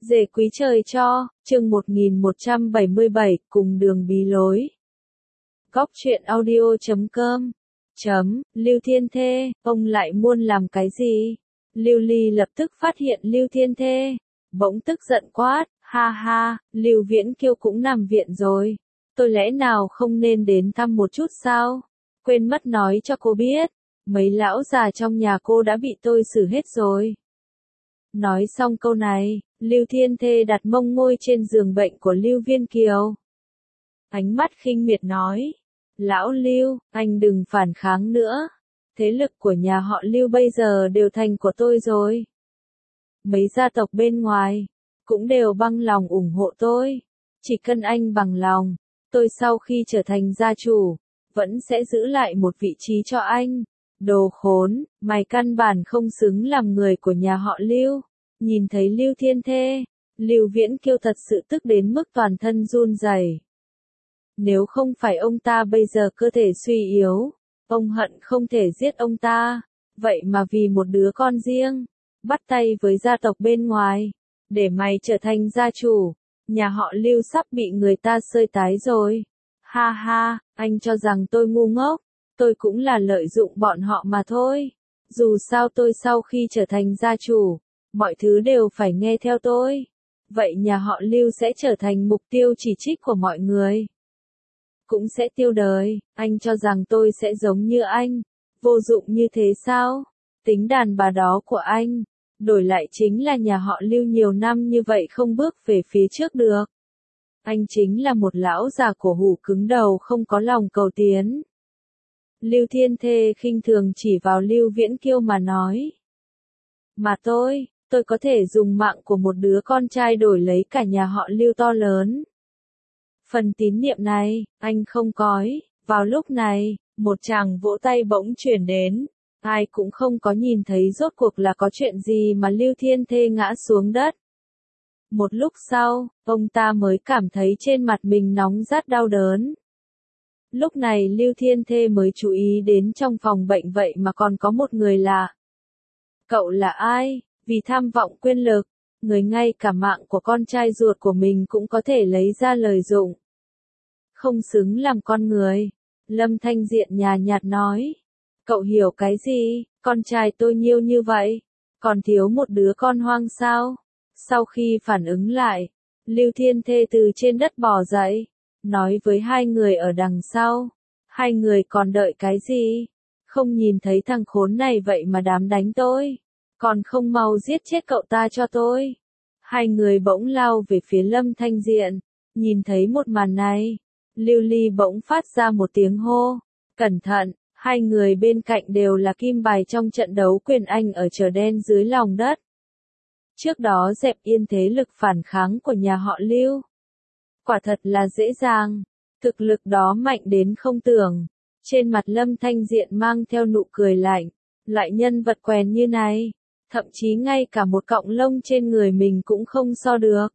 Dề quý trời cho, chương 1177, cùng đường bí lối. Góc truyện audio.com Lưu Thiên Thê, ông lại muốn làm cái gì? Lưu Ly lập tức phát hiện Lưu Thiên Thê, bỗng tức giận quát, ha ha, Lưu Viễn Kiêu cũng nằm viện rồi. Tôi lẽ nào không nên đến thăm một chút sao? Quên mất nói cho cô biết, mấy lão già trong nhà cô đã bị tôi xử hết rồi. Nói xong câu này, Lưu Thiên Thê đặt mông ngồi trên giường bệnh của Lưu Viên Kiều. Ánh mắt khinh miệt nói, lão Lưu, anh đừng phản kháng nữa. Thế lực của nhà họ Lưu bây giờ đều thành của tôi rồi. Mấy gia tộc bên ngoài, cũng đều bằng lòng ủng hộ tôi. Chỉ cần anh bằng lòng, tôi sau khi trở thành gia chủ, vẫn sẽ giữ lại một vị trí cho anh. Đồ khốn, mày căn bản không xứng làm người của nhà họ Lưu. Nhìn thấy Lưu Thiên Thê, Lưu Viễn Kiêu thật sự tức đến mức toàn thân run rẩy. Nếu không phải ông ta bây giờ cơ thể suy yếu, ông hận không thể giết ông ta. Vậy mà vì một đứa con riêng, bắt tay với gia tộc bên ngoài, để mày trở thành gia chủ, nhà họ Lưu sắp bị người ta xơi tái rồi. Ha ha, anh cho rằng tôi ngu ngốc, tôi cũng là lợi dụng bọn họ mà thôi. Dù sao tôi sau khi trở thành gia chủ, mọi thứ đều phải nghe theo tôi. Vậy nhà họ Lưu sẽ trở thành mục tiêu chỉ trích của mọi người. Cũng sẽ tiêu đời, anh cho rằng tôi sẽ giống như anh, vô dụng như thế sao? Tính đàn bà đó của anh, đổi lại chính là nhà họ Lưu nhiều năm như vậy không bước về phía trước được. Anh chính là một lão già cổ hủ cứng đầu không có lòng cầu tiến. Lưu Thiên Thê khinh thường chỉ vào Lưu Viễn Kiêu mà nói. Mà tôi có thể dùng mạng của một đứa con trai đổi lấy cả nhà họ Lưu to lớn. Phần tín niệm này, anh không cói. Vào lúc này, một tràng vỗ tay bỗng chuyển đến. Ai cũng không có nhìn thấy rốt cuộc là có chuyện gì mà Lưu Thiên Thê ngã xuống đất. Một lúc sau, ông ta mới cảm thấy trên mặt mình nóng rát đau đớn. Lúc này Lưu Thiên Thê mới chú ý đến trong phòng bệnh vậy mà còn có một người lạ. Cậu là ai? Vì tham vọng quyền lực, người ngay cả mạng của con trai ruột của mình cũng có thể lấy ra lợi dụng. Không xứng làm con người. Lâm Thanh Diện nhàn nhạt nói. Cậu hiểu cái gì? Con trai tôi nhiêu như vậy, còn thiếu một đứa con hoang sao? Sau khi phản ứng lại, Lưu Thiên Thê từ trên đất bò dậy, nói với hai người ở đằng sau. Hai người còn đợi cái gì? Không nhìn thấy thằng khốn này vậy mà dám đánh tôi. Còn không mau giết chết cậu ta cho tôi. Hai người bỗng lao về phía Lâm Thanh Diện. Nhìn thấy một màn này, Lưu Ly bỗng phát ra một tiếng hô. Cẩn thận, hai người bên cạnh đều là kim bài trong trận đấu quyền Anh ở chợ đen dưới lòng đất. Trước đó dẹp yên thế lực phản kháng của nhà họ Lưu. Quả thật là dễ dàng. Thực lực đó mạnh đến không tưởng. Trên mặt Lâm Thanh Diện mang theo nụ cười lạnh. Loại nhân vật quèn như này, thậm chí ngay cả một cọng lông trên người mình cũng không so được.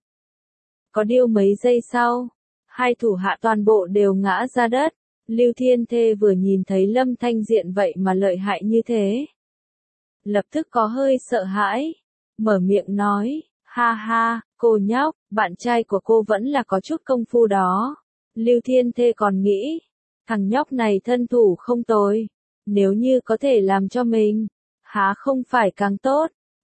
Có điều mấy giây sau, hai thủ hạ toàn bộ đều ngã ra đất. Lưu Thiên Thê vừa nhìn thấy Lâm Thanh Diện vậy mà lợi hại như thế, lập tức có hơi sợ hãi, mở miệng nói, ha ha, cô nhóc, bạn trai của cô vẫn là có chút công phu đó. Lưu Thiên Thê còn nghĩ, thằng nhóc này thân thủ không tồi, nếu như có thể làm cho mình, há không phải càng tốt.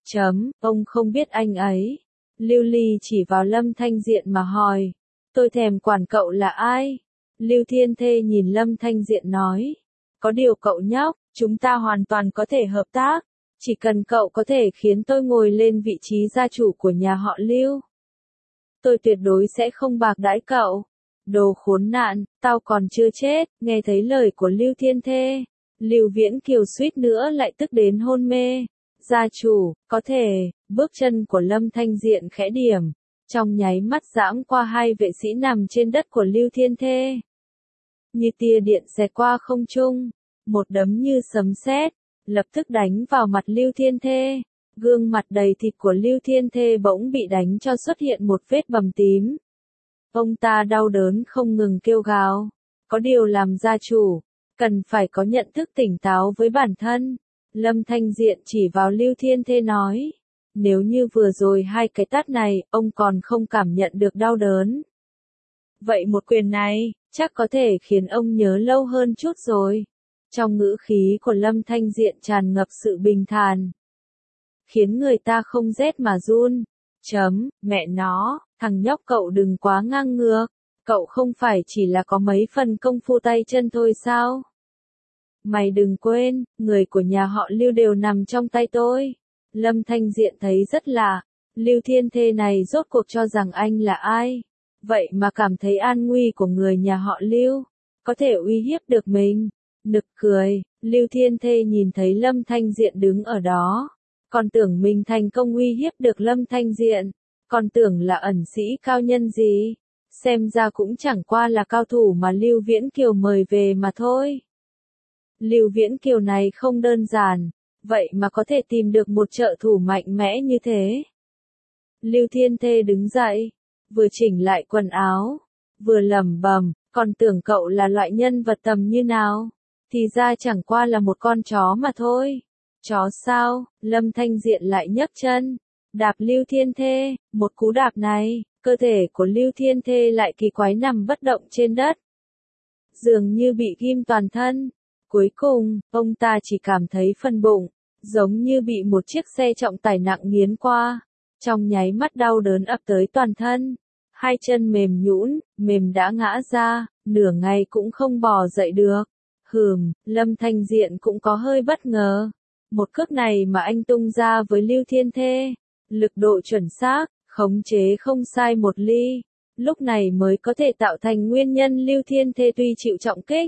Ông không biết anh ấy. Lưu Ly chỉ vào Lâm Thanh Diện mà hỏi, tôi thèm quản cậu là ai? Lưu Thiên Thê nhìn Lâm Thanh Diện nói, có điều cậu nhóc, chúng ta hoàn toàn có thể hợp tác, chỉ cần cậu có thể khiến tôi ngồi lên vị trí gia chủ của nhà họ Lưu. Tôi tuyệt đối sẽ không bạc đãi cậu. Đồ khốn nạn, tao còn chưa chết. Nghe thấy lời của Lưu Thiên Thê, Lưu Viễn Kiều suýt nữa lại tức đến hôn mê. Gia chủ, có thể. Bước chân của Lâm Thanh Diện khẽ điểm, trong nháy mắt giãng qua hai vệ sĩ nằm trên đất của Lưu Thiên Thê. Như tia điện xẹt qua không trung, một đấm như sấm sét, lập tức đánh vào mặt Lưu Thiên Thê. Gương mặt đầy thịt của Lưu Thiên Thê bỗng bị đánh cho xuất hiện một vết bầm tím. Ông ta đau đớn không ngừng kêu gào. Có điều làm gia chủ, cần phải có nhận thức tỉnh táo với bản thân. Lâm Thanh Diện chỉ vào Lưu Thiên Thê nói. Nếu như vừa rồi hai cái tát này, ông còn không cảm nhận được đau đớn. Vậy một quyền này, chắc có thể khiến ông nhớ lâu hơn chút rồi. Trong ngữ khí của Lâm Thanh Diện tràn ngập sự bình thản. Khiến người ta không rét mà run. Mẹ nó, thằng nhóc cậu đừng quá ngang ngược. Cậu không phải chỉ là có mấy phần công phu tay chân thôi sao? Mày đừng quên, người của nhà họ Lưu đều nằm trong tay tôi. Lâm Thanh Diện thấy rất lạ. Lưu Thiên Thê này rốt cuộc cho rằng anh là ai? Vậy mà cảm thấy an nguy của người nhà họ Lưu có thể uy hiếp được mình. Nực cười, Lưu Thiên Thê nhìn thấy Lâm Thanh Diện đứng ở đó. Còn tưởng mình thành công uy hiếp được Lâm Thanh Diện. Còn tưởng là ẩn sĩ cao nhân gì. Xem ra cũng chẳng qua là cao thủ mà Lưu Viễn Kiều mời về mà thôi. Lưu Viễn Kiều này không đơn giản. Vậy mà có thể tìm được một trợ thủ mạnh mẽ như thế. Lưu Thiên Thê đứng dậy. Vừa chỉnh lại quần áo. Vừa lẩm bẩm, còn tưởng cậu là loại nhân vật tầm như nào. Thì ra chẳng qua là một con chó mà thôi. Chó sao? Lâm Thanh Diện lại nhấc chân. Đạp Lưu Thiên Thê. Một cú đạp này, cơ thể của Lưu Thiên Thê lại kỳ quái nằm bất động trên đất. Dường như bị ghim toàn thân. Cuối cùng, ông ta chỉ cảm thấy phần bụng, giống như bị một chiếc xe trọng tải nặng nghiến qua. Trong nháy mắt đau đớn ập tới toàn thân. Hai chân mềm nhũn, mềm đã ngã ra, nửa ngày cũng không bò dậy được. Lâm Thanh Diện cũng có hơi bất ngờ. Một cước này mà anh tung ra với Lưu Thiên Thê, lực độ chuẩn xác, khống chế không sai một ly. Lúc này mới có thể tạo thành nguyên nhân Lưu Thiên Thê tuy chịu trọng kích.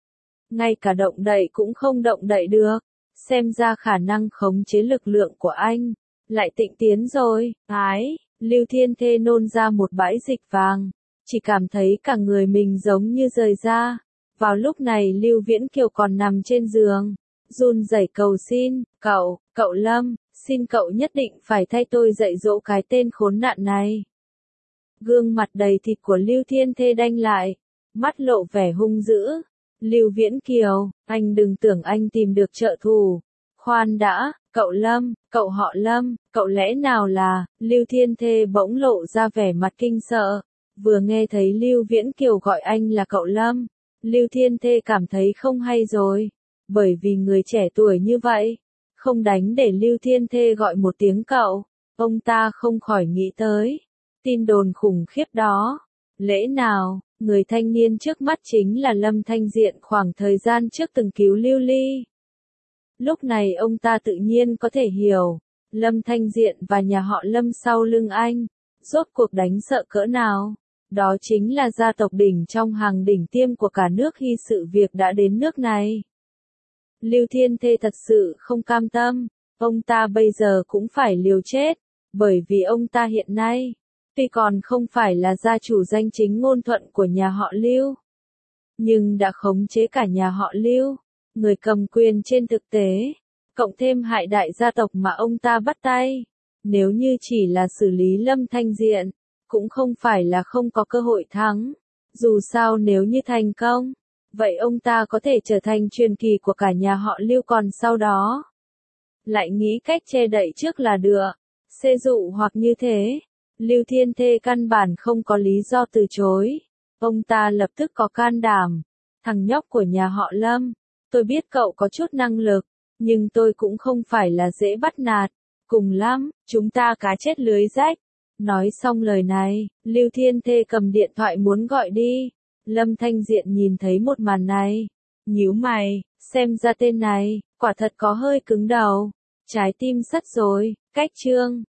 Ngay cả động đậy cũng không động đậy được. Xem ra khả năng khống chế lực lượng của anh lại tịnh tiến rồi. Lưu Thiên Thê nôn ra một bãi dịch vàng. Chỉ cảm thấy cả người mình giống như rời ra. Vào lúc này Lưu Viễn Kiều còn nằm trên giường. Run rẩy cầu xin, cậu Lâm, xin cậu nhất định phải thay tôi dạy dỗ cái tên khốn nạn này. Gương mặt đầy thịt của Lưu Thiên Thê đanh lại. Mắt lộ vẻ hung dữ. Lưu Viễn Kiều, anh đừng tưởng anh tìm được trợ thủ. Khoan đã, cậu Lâm, cậu họ Lâm, cậu lẽ nào là, Lưu Thiên Thê bỗng lộ ra vẻ mặt kinh sợ. Vừa nghe thấy Lưu Viễn Kiều gọi anh là cậu Lâm, Lưu Thiên Thê cảm thấy không hay rồi. Bởi vì người trẻ tuổi như vậy, không đánh để Lưu Thiên Thê gọi một tiếng cậu, ông ta không khỏi nghĩ tới tin đồn khủng khiếp đó. Lẽ nào, người thanh niên trước mắt chính là Lâm Thanh Diện khoảng thời gian trước từng cứu Lưu Ly. Lúc này ông ta tự nhiên có thể hiểu, Lâm Thanh Diện và nhà họ Lâm sau lưng anh, rốt cuộc đánh sợ cỡ nào. Đó chính là gia tộc đỉnh trong hàng đỉnh tiêm của cả nước khi sự việc đã đến nước này. Lưu Thiên Thê thật sự không cam tâm, ông ta bây giờ cũng phải liều chết, bởi vì ông ta hiện nay, tuy còn không phải là gia chủ danh chính ngôn thuận của nhà họ Lưu, nhưng đã khống chế cả nhà họ Lưu, người cầm quyền trên thực tế, cộng thêm hại đại gia tộc mà ông ta bắt tay. Nếu như chỉ là xử lý Lâm Thanh Diện, cũng không phải là không có cơ hội thắng. Dù sao nếu như thành công, vậy ông ta có thể trở thành truyền kỳ của cả nhà họ Lưu, còn sau đó lại nghĩ cách che đậy trước là được. Xê dụ hoặc như thế, Lưu Thiên Thê căn bản không có lý do từ chối. Ông ta lập tức có can đảm. Thằng nhóc của nhà họ Lâm, tôi biết cậu có chút năng lực, nhưng tôi cũng không phải là dễ bắt nạt. Cùng lắm, chúng ta cá chết lưới rách. Nói xong lời này, Lưu Thiên Thê cầm điện thoại muốn gọi đi. Lâm Thanh Diện nhìn thấy một màn này, nhíu mày, xem ra tên này, quả thật có hơi cứng đầu. Trái tim sắt rồi, cách chương.